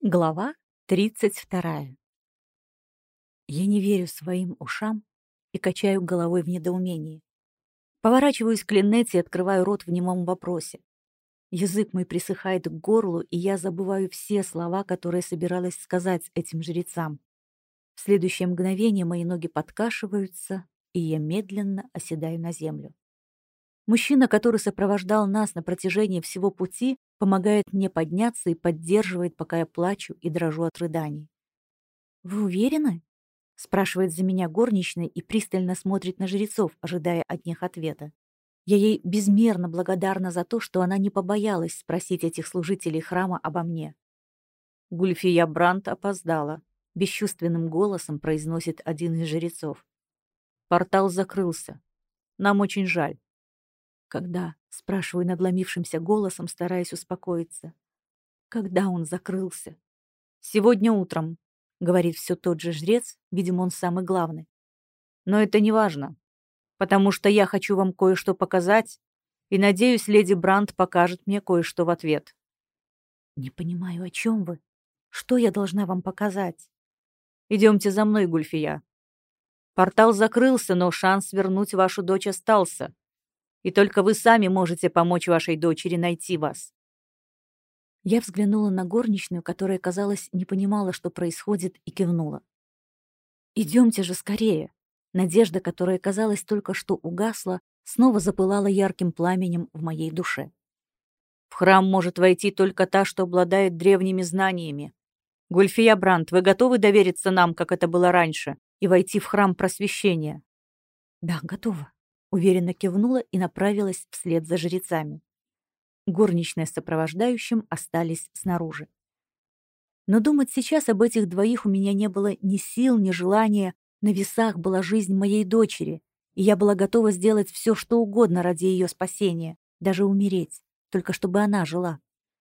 Глава 32. Я не верю своим ушам и качаю головой в недоумении. Поворачиваюсь к Линнете и открываю рот в немом вопросе. Язык мой присыхает к горлу, и я забываю все слова, которые собиралась сказать этим жрецам. В следующее мгновение мои ноги подкашиваются, и я медленно оседаю на землю. Мужчина, который сопровождал нас на протяжении всего пути, помогает мне подняться и поддерживает, пока я плачу и дрожу от рыданий. «Вы уверены?» — спрашивает за меня горничная и пристально смотрит на жрецов, ожидая от них ответа. Я ей безмерно благодарна за то, что она не побоялась спросить этих служителей храма обо мне. «Гульфия Брандт опоздала», — бесчувственным голосом произносит один из жрецов. «Портал закрылся. Нам очень жаль». «Когда?» — спрашиваю надломившимся голосом, стараясь успокоиться. «Когда он закрылся?» «Сегодня утром», — говорит все тот же жрец, видимо, он самый главный. «Но это не важно, потому что я хочу вам кое-что показать, и, надеюсь, леди Брандт покажет мне кое-что в ответ». «Не понимаю, о чем вы? Что я должна вам показать?» «Идемте за мной, Гульфия. Портал закрылся, но шанс вернуть вашу дочь остался, и только вы сами можете помочь вашей дочери найти вас». Я взглянула на горничную, которая, казалось, не понимала, что происходит, и кивнула. «Идемте же скорее!» Надежда, которая, казалось, только что угасла, снова запылала ярким пламенем в моей душе. «В храм может войти только та, что обладает древними знаниями. Гульфия Брандт, вы готовы довериться нам, как это было раньше, и войти в храм просвещения?» «Да, готова», — уверенно кивнула и направилась вслед за жрецами. Горничная с сопровождающим остались снаружи. Но думать сейчас об этих двоих у меня не было ни сил, ни желания. На весах была жизнь моей дочери, и я была готова сделать все, что угодно ради ее спасения, даже умереть, только чтобы она жила.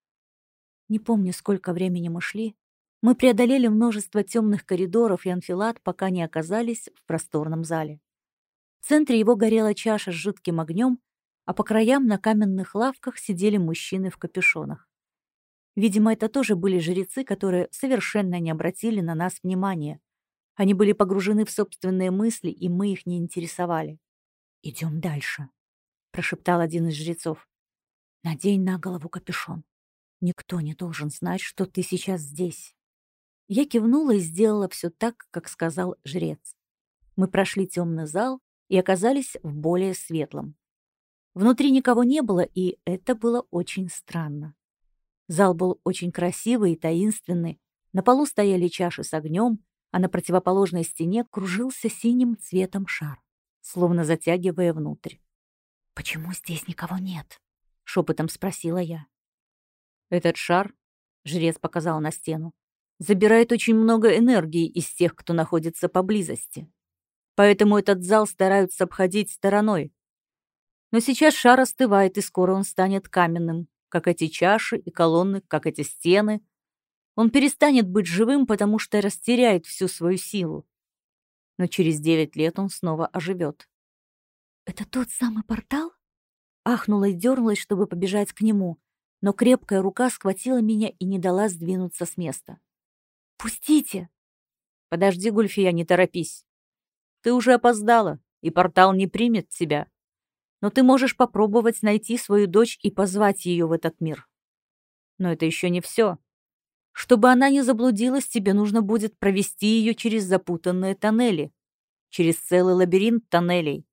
Не помню, сколько времени мы шли. Мы преодолели множество темных коридоров и анфилад, пока не оказались в просторном зале. В центре его горела чаша с жидким огнем, а по краям на каменных лавках сидели мужчины в капюшонах. Видимо, это тоже были жрецы, которые совершенно не обратили на нас внимания. Они были погружены в собственные мысли, и мы их не интересовали. «Идем дальше», — прошептал один из жрецов. «Надень на голову капюшон. Никто не должен знать, что ты сейчас здесь». Я кивнула и сделала все так, как сказал жрец. Мы прошли темный зал и оказались в более светлом. Внутри никого не было, и это было очень странно. Зал был очень красивый и таинственный. На полу стояли чаши с огнем, а на противоположной стене кружился синим цветом шар, словно затягивая внутрь. «Почему здесь никого нет?» — шепотом спросила я. «Этот шар», — жрец показал на стену, «забирает очень много энергии из тех, кто находится поблизости. Поэтому этот зал стараются обходить стороной. Но сейчас шар остывает, и скоро он станет каменным, как эти чаши и колонны, как эти стены. Он перестанет быть живым, потому что растеряет всю свою силу. Но через 9 лет он снова оживет». «Это тот самый портал?» Ахнула и дернулась, чтобы побежать к нему, но крепкая рука схватила меня и не дала сдвинуться с места. «Пустите!» «Подожди, Гульфия, не торопись. Ты уже опоздала, и портал не примет тебя. Но ты можешь попробовать найти свою дочь и позвать ее в этот мир. Но это еще не все. Чтобы она не заблудилась, тебе нужно будет провести ее через запутанные тоннели, через целый лабиринт тоннелей».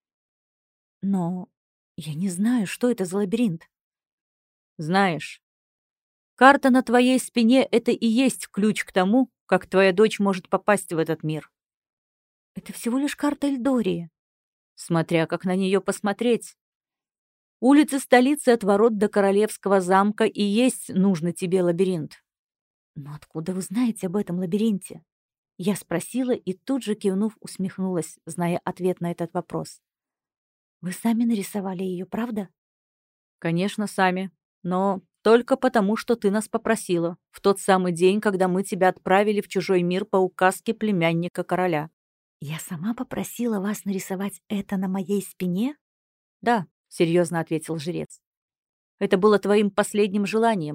«Но я не знаю, что это за лабиринт». «Знаешь, карта на твоей спине — это и есть ключ к тому, как твоя дочь может попасть в этот мир». Это всего лишь карта Эльдории. Смотря как на нее посмотреть. Улицы столицы от ворот до Королевского замка и есть нужный тебе лабиринт. Но откуда вы знаете об этом лабиринте? Я спросила и тут же, кивнув, усмехнулась, зная ответ на этот вопрос. Вы сами нарисовали ее, правда? Конечно, сами. Но только потому, что ты нас попросила. В тот самый день, когда мы тебя отправили в чужой мир по указке племянника короля. Я сама попросила вас нарисовать это на моей спине? Да, серьезно ответил жрец. Это было твоим последним желанием.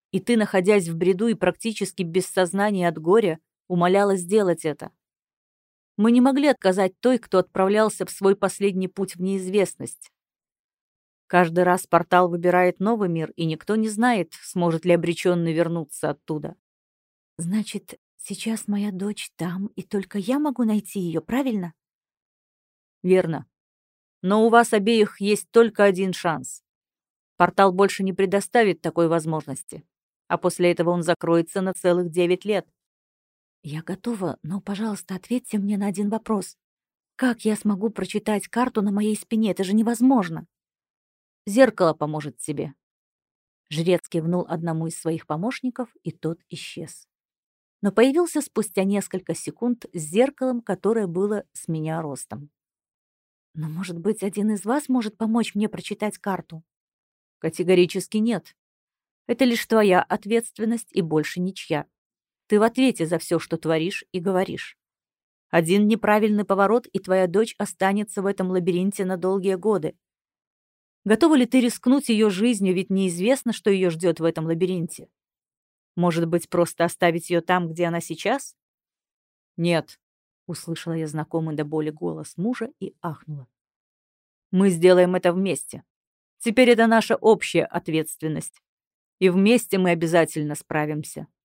И ты, находясь в бреду и практически без сознания от горя, умоляла сделать это. Мы не могли отказать той, кто отправлялся в свой последний путь в неизвестность. Каждый раз портал выбирает новый мир, и никто не знает, сможет ли обреченный вернуться оттуда. Значит, сейчас моя дочь там, и только я могу найти ее, правильно? Верно. Но у вас обеих есть только один шанс. Портал больше не предоставит такой возможности, а после этого он закроется на целых 9 лет. Я готова, но, пожалуйста, ответьте мне на один вопрос. Как я смогу прочитать карту на моей спине? Это же невозможно. Зеркало поможет тебе. Жрец кивнул одному из своих помощников, и тот исчез. Но появился спустя несколько секунд с зеркалом, которое было с меня ростом. Но, может быть, один из вас может помочь мне прочитать карту? Категорически нет. Это лишь твоя ответственность и больше ничья. Ты в ответе за все, что творишь и говоришь. Один неправильный поворот, и твоя дочь останется в этом лабиринте на долгие годы. Готова ли ты рискнуть ее жизнью, ведь неизвестно, что ее ждет в этом лабиринте? Может быть, просто оставить ее там, где она сейчас? Нет, услышала я знакомый до боли голос мужа и ахнула. Мы сделаем это вместе. Теперь это наша общая ответственность. И вместе мы обязательно справимся.